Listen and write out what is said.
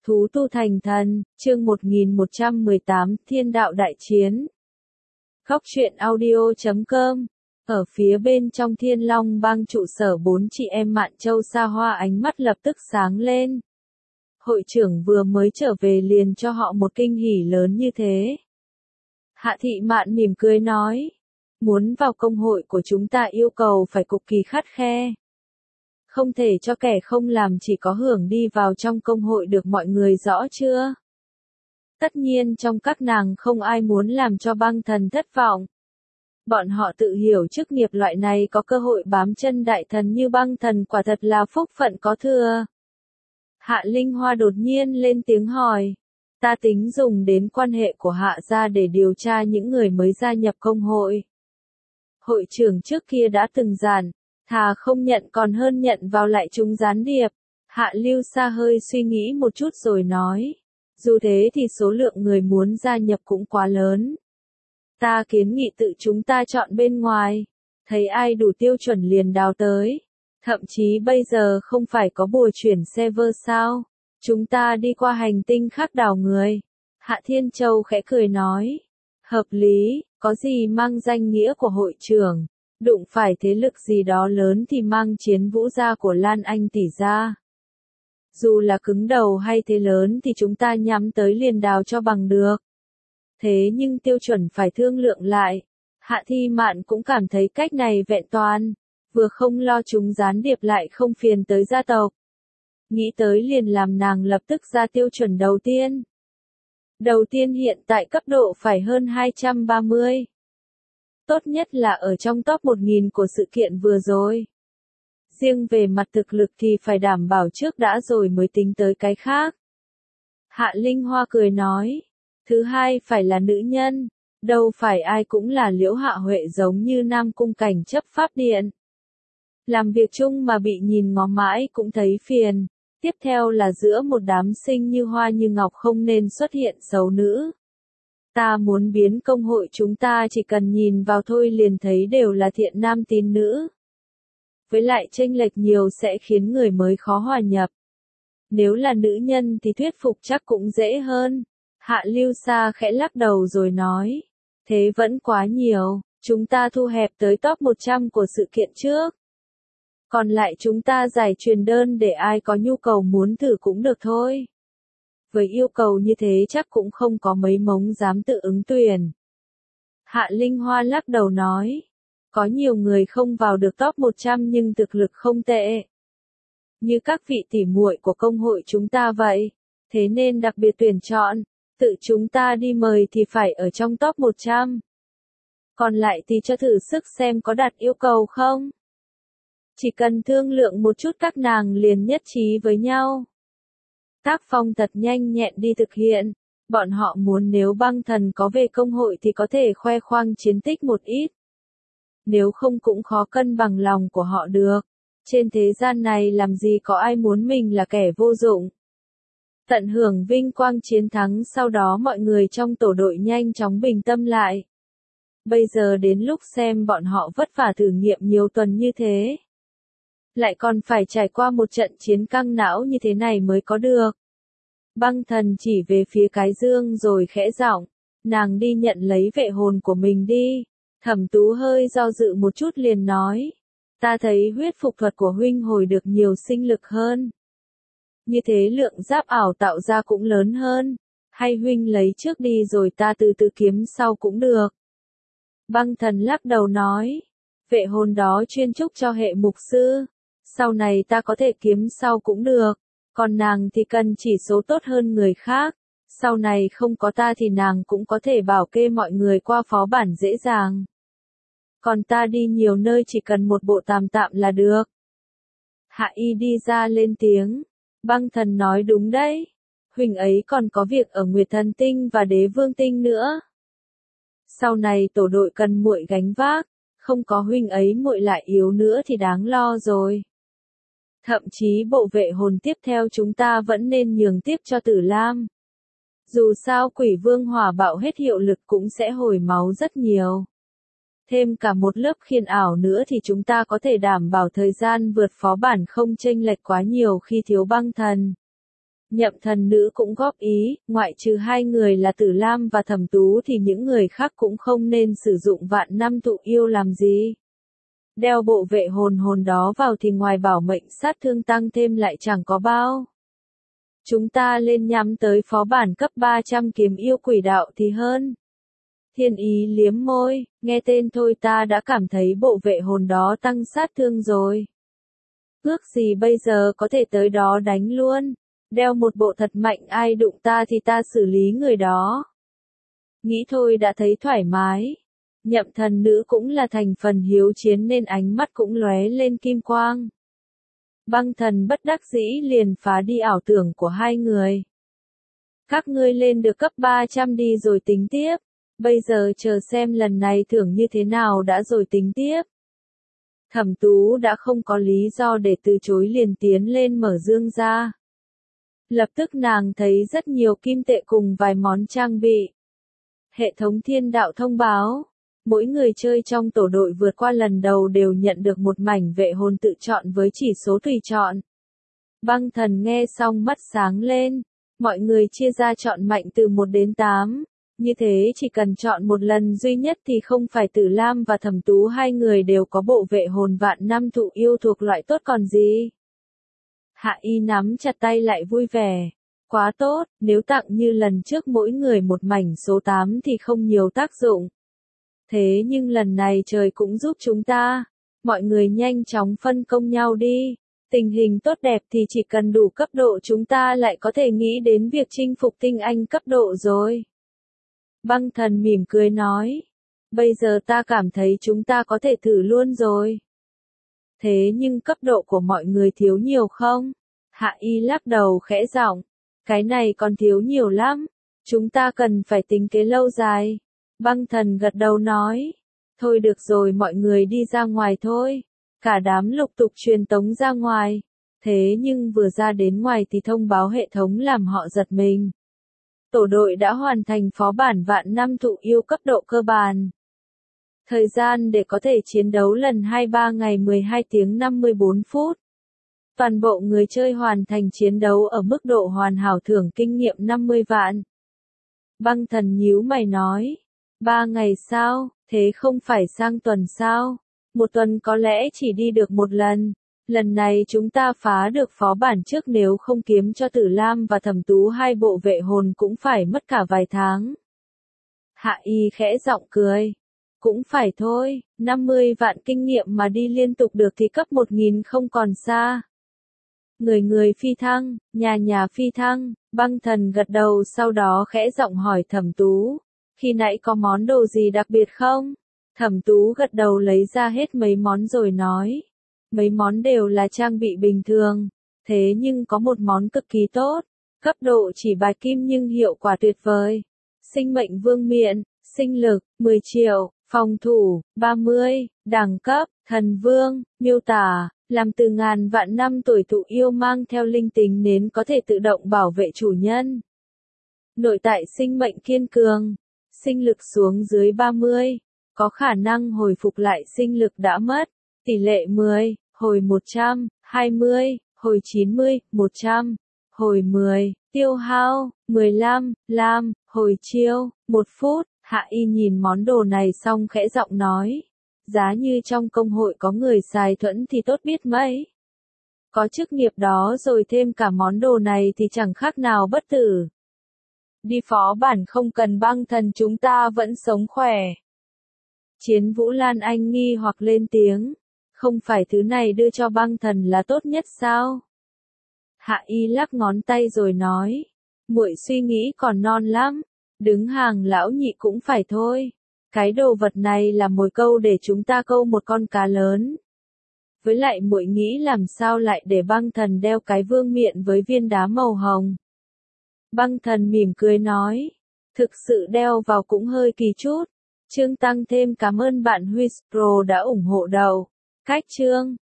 Thú tu thành thần, chương 1118, Thiên đạo đại chiến. Góc truyện audio.com. Ở phía bên trong Thiên Long Bang trụ sở 4 chị em Mạn Châu xa hoa ánh mắt lập tức sáng lên. Hội trưởng vừa mới trở về liền cho họ một kinh hỉ lớn như thế. Hạ Thị Mạn mỉm cười nói, muốn vào công hội của chúng ta yêu cầu phải cực kỳ khắt khe. Không thể cho kẻ không làm chỉ có hưởng đi vào trong công hội được, mọi người rõ chưa? Tất nhiên trong các nàng không ai muốn làm cho băng thần thất vọng. Bọn họ tự hiểu chức nghiệp loại này có cơ hội bám chân đại thần như băng thần quả thật là phúc phận có thừa. Hạ Linh Hoa đột nhiên lên tiếng hỏi, ta tính dùng đến quan hệ của Hạ gia để điều tra những người mới gia nhập công hội. Hội trưởng trước kia đã từng dặn, thà không nhận còn hơn nhận vào lại chúng gián điệp. Hạ Lưu Sa hơi suy nghĩ một chút rồi nói, dù thế thì số lượng người muốn gia nhập cũng quá lớn. Ta kiến nghị tự chúng ta chọn bên ngoài, thấy ai đủ tiêu chuẩn liền đào tới. Thậm chí bây giờ không phải có bùa chuyển server sao, chúng ta đi qua hành tinh khác đào người. Hạ Thiên Châu khẽ cười nói, hợp lý, có gì mang danh nghĩa của hội trưởng. Đụng phải thế lực gì đó lớn thì mang Chiến Vũ gia của Lan Anh tỷ ra. Dù là cứng đầu hay thế lớn thì chúng ta nhắm tới liền đào cho bằng được. Thế nhưng tiêu chuẩn phải thương lượng lại. Hạ Thi Mạn cũng cảm thấy cách này vẹn toàn. Vừa không lo chúng gián điệp lại không phiền tới gia tộc. Nghĩ tới liền làm nàng lập tức ra tiêu chuẩn đầu tiên. Đầu tiên hiện tại cấp độ phải hơn 230. Tốt nhất là ở trong top 1000 của sự kiện vừa rồi. Riêng về mặt thực lực thì phải đảm bảo trước đã rồi mới tính tới cái khác. Hạ Linh Hoa cười nói, thứ hai phải là nữ nhân, đâu phải ai cũng là Liễu Hạ Huệ giống như Nam Cung Cảnh chấp pháp điện. Làm việc chung mà bị nhìn ngó mãi cũng thấy phiền. Tiếp theo là giữa một đám xinh như hoa như ngọc không nên xuất hiện xấu nữ. Ta muốn biến công hội chúng ta chỉ cần nhìn vào thôi liền thấy đều là thiện nam tín nữ. Với lại chênh lệch nhiều sẽ khiến người mới khó hòa nhập. Nếu là nữ nhân thì thuyết phục chắc cũng dễ hơn. Hạ Lưu Sa khẽ lắc đầu rồi nói, thế vẫn quá nhiều, chúng ta thu hẹp tới top 100 của sự kiện trước. Còn lại chúng ta giải truyền đơn để ai có nhu cầu muốn thử cũng được thôi. Với yêu cầu như thế chắc cũng không có mấy mống dám tự ứng tuyển. Hạ Linh Hoa lắc đầu nói, có nhiều người không vào được top 100 nhưng thực lực không tệ. Như các vị tỉ muội của công hội chúng ta vậy, thế nên đặc biệt tuyển chọn, tự chúng ta đi mời thì phải ở trong top 100. Còn lại thì cho thử sức xem có đạt yêu cầu không. Chỉ cần thương lượng một chút các nàng liền nhất trí với nhau. Tác phong thật nhanh nhẹn đi thực hiện, bọn họ muốn nếu băng thần có về công hội thì có thể khoe khoang chiến tích một ít. Nếu không cũng khó cân bằng lòng của họ được. Trên thế gian này làm gì có ai muốn mình là kẻ vô dụng. Tận hưởng vinh quang chiến thắng sau đó mọi người trong tổ đội nhanh chóng bình tâm lại. Bây giờ đến lúc xem bọn họ vất vả thử nghiệm nhiều tuần như thế. Lại còn phải trải qua một trận chiến căng não như thế này mới có được. Băng thần chỉ về phía cái dương rồi khẽ giọng, nàng đi nhận lấy vệ hồn của mình đi. Thẩm Tú hơi do dự một chút liền nói, ta thấy huyết phục thuật của huynh hồi được nhiều sinh lực hơn. Như thế lượng giáp ảo tạo ra cũng lớn hơn, hay huynh lấy trước đi rồi ta từ từ kiếm sau cũng được. Băng thần lắc đầu nói, vệ hồn đó chuyên trúc cho hệ mục sư, sau này ta có thể kiếm sau cũng được, còn nàng thì cần chỉ số tốt hơn người khác, sau này không có ta thì nàng cũng có thể bảo kê mọi người qua phó bản dễ dàng. Còn ta đi nhiều nơi chỉ cần một bộ tạm tạm là được. Hạ Y đi ra lên tiếng, băng thần nói đúng đấy, huynh ấy còn có việc ở Nguyệt Thần Tinh và Đế Vương Tinh nữa. Sau này tổ đội cần muội gánh vác, không có huynh ấy muội lại yếu nữa thì đáng lo rồi. Thậm chí bộ vệ hồn tiếp theo chúng ta vẫn nên nhường tiếp cho Tử Lam. Dù sao Quỷ Vương hỏa bạo hết hiệu lực cũng sẽ hồi máu rất nhiều. Thêm cả một lớp khiên ảo nữa thì chúng ta có thể đảm bảo thời gian vượt phó bản không chênh lệch quá nhiều khi thiếu băng thần. Nhậm thần nữ cũng góp ý, ngoại trừ hai người là Tử Lam và Thẩm Tú thì những người khác cũng không nên sử dụng vạn năm tụ yêu làm gì. Đeo bộ vệ hồn đó vào thì ngoài bảo mệnh sát thương tăng thêm lại chẳng có bao. Chúng ta lên nhắm tới phó bản cấp 300 kiếm yêu quỷ đạo thì hơn. Thiên Ý liếm môi, nghe tên thôi ta đã cảm thấy bộ vệ hồn đó tăng sát thương rồi. Ước gì bây giờ có thể tới đó đánh luôn. Đeo một bộ thật mạnh, ai đụng ta thì ta xử lý người đó. Nghĩ thôi đã thấy thoải mái. Nhậm thần nữ cũng là thành phần hiếu chiến nên ánh mắt cũng lóe lên kim quang. Băng thần bất đắc dĩ liền phá đi ảo tưởng của hai người. Các ngươi lên được cấp 300 đi rồi tính tiếp. Bây giờ chờ xem lần này thưởng như thế nào đã rồi tính tiếp. Thẩm Tú đã không có lý do để từ chối liền tiến lên mở dương ra. Lập tức nàng thấy rất nhiều kim tệ cùng vài món trang bị. Hệ thống thiên đạo thông báo. Mỗi người chơi trong tổ đội vượt qua lần đầu đều nhận được một mảnh vệ hồn tự chọn với chỉ số tùy chọn. Băng thần nghe xong mắt sáng lên. Mọi người chia ra chọn mạnh từ 1 đến 8. Như thế chỉ cần chọn một lần duy nhất thì không phải Tử Lam và Thẩm Tú hai người đều có bộ vệ hồn vạn năm thụ yêu thuộc loại tốt còn gì. Hạ Y nắm chặt tay lại vui vẻ. Quá tốt, nếu tặng như lần trước mỗi người một mảnh số 8 thì không nhiều tác dụng. Thế nhưng lần này trời cũng giúp chúng ta. Mọi người nhanh chóng phân công nhau đi. Tình hình tốt đẹp thì chỉ cần đủ cấp độ chúng ta lại có thể nghĩ đến việc chinh phục tinh anh cấp độ rồi. Băng thần mỉm cười nói. Bây giờ ta cảm thấy chúng ta có thể thử luôn rồi. Thế nhưng cấp độ của mọi người thiếu nhiều không? Hạ Y lắc đầu khẽ giọng. Cái này còn thiếu nhiều lắm. Chúng ta cần phải tính kế lâu dài. Băng thần gật đầu nói. Thôi được rồi, mọi người đi ra ngoài thôi. Cả đám lục tục truyền tống ra ngoài. Thế nhưng vừa ra đến ngoài thì thông báo hệ thống làm họ giật mình. Tổ đội đã hoàn thành phó bản vạn năm thụ yêu cấp độ cơ bản. Thời gian để có thể chiến đấu lần 23 ngày 12 tiếng 54 phút. Toàn bộ người chơi hoàn thành chiến đấu ở mức độ hoàn hảo, thưởng kinh nghiệm 50 vạn. Băng thần nhíu mày nói. 3 ngày sao, thế không phải sang tuần sao? Một tuần có lẽ chỉ đi được một lần. Lần này chúng ta phá được phó bản trước, nếu không kiếm cho Tử Lam và Thẩm Tú hai bộ vệ hồn cũng phải mất cả vài tháng. Hạ Y khẽ giọng cười. Cũng phải thôi, 50 vạn kinh nghiệm mà đi liên tục được thì cấp 1000 không còn xa. Người phi thăng, nhà phi thăng. Băng thần gật đầu sau đó khẽ giọng hỏi Thẩm Tú. Khi nãy có món đồ gì đặc biệt không? Thẩm Tú gật đầu lấy ra hết mấy món rồi nói. Mấy món đều là trang bị bình thường. Thế nhưng có một món cực kỳ tốt. Cấp độ chỉ bạch kim nhưng hiệu quả tuyệt vời. Sinh mệnh vương miện, sinh lực, 10 triệu, phòng thủ, 30, đẳng cấp, thần vương, miêu tả, làm từ ngàn vạn năm tuổi thụ yêu mang theo linh tính nến có thể tự động bảo vệ chủ nhân. Nội tại sinh mệnh kiên cường, sinh lực xuống dưới 30, có khả năng hồi phục lại sinh lực đã mất, tỷ lệ 10, hồi 100, 20, hồi 90, 100, hồi 10, tiêu hao, 15, lam, hồi chiêu, 1 phút. Hạ Y nhìn món đồ này xong khẽ giọng nói. Giá như trong công hội có người xài thuẫn thì tốt biết mấy. Có chức nghiệp đó rồi thêm cả món đồ này thì chẳng khác nào bất tử. Đi phó bản không cần băng thần, chúng ta vẫn sống khỏe. Chiến Vũ Lan Anh nghi hoặc lên tiếng. Không phải thứ này đưa cho băng thần là tốt nhất sao? Hạ Y lắc ngón tay rồi nói. Muội suy nghĩ còn non lắm. Đứng hàng lão nhị cũng phải thôi. Cái đồ vật này là mồi câu để chúng ta câu một con cá lớn. Với lại muội nghĩ làm sao lại để băng thần đeo cái vương miện với viên đá màu hồng. Băng thần mỉm cười nói. Thực sự đeo vào cũng hơi kỳ chút. Chương tăng thêm, cảm ơn bạn Huispro đã ủng hộ đầu. Cách chương.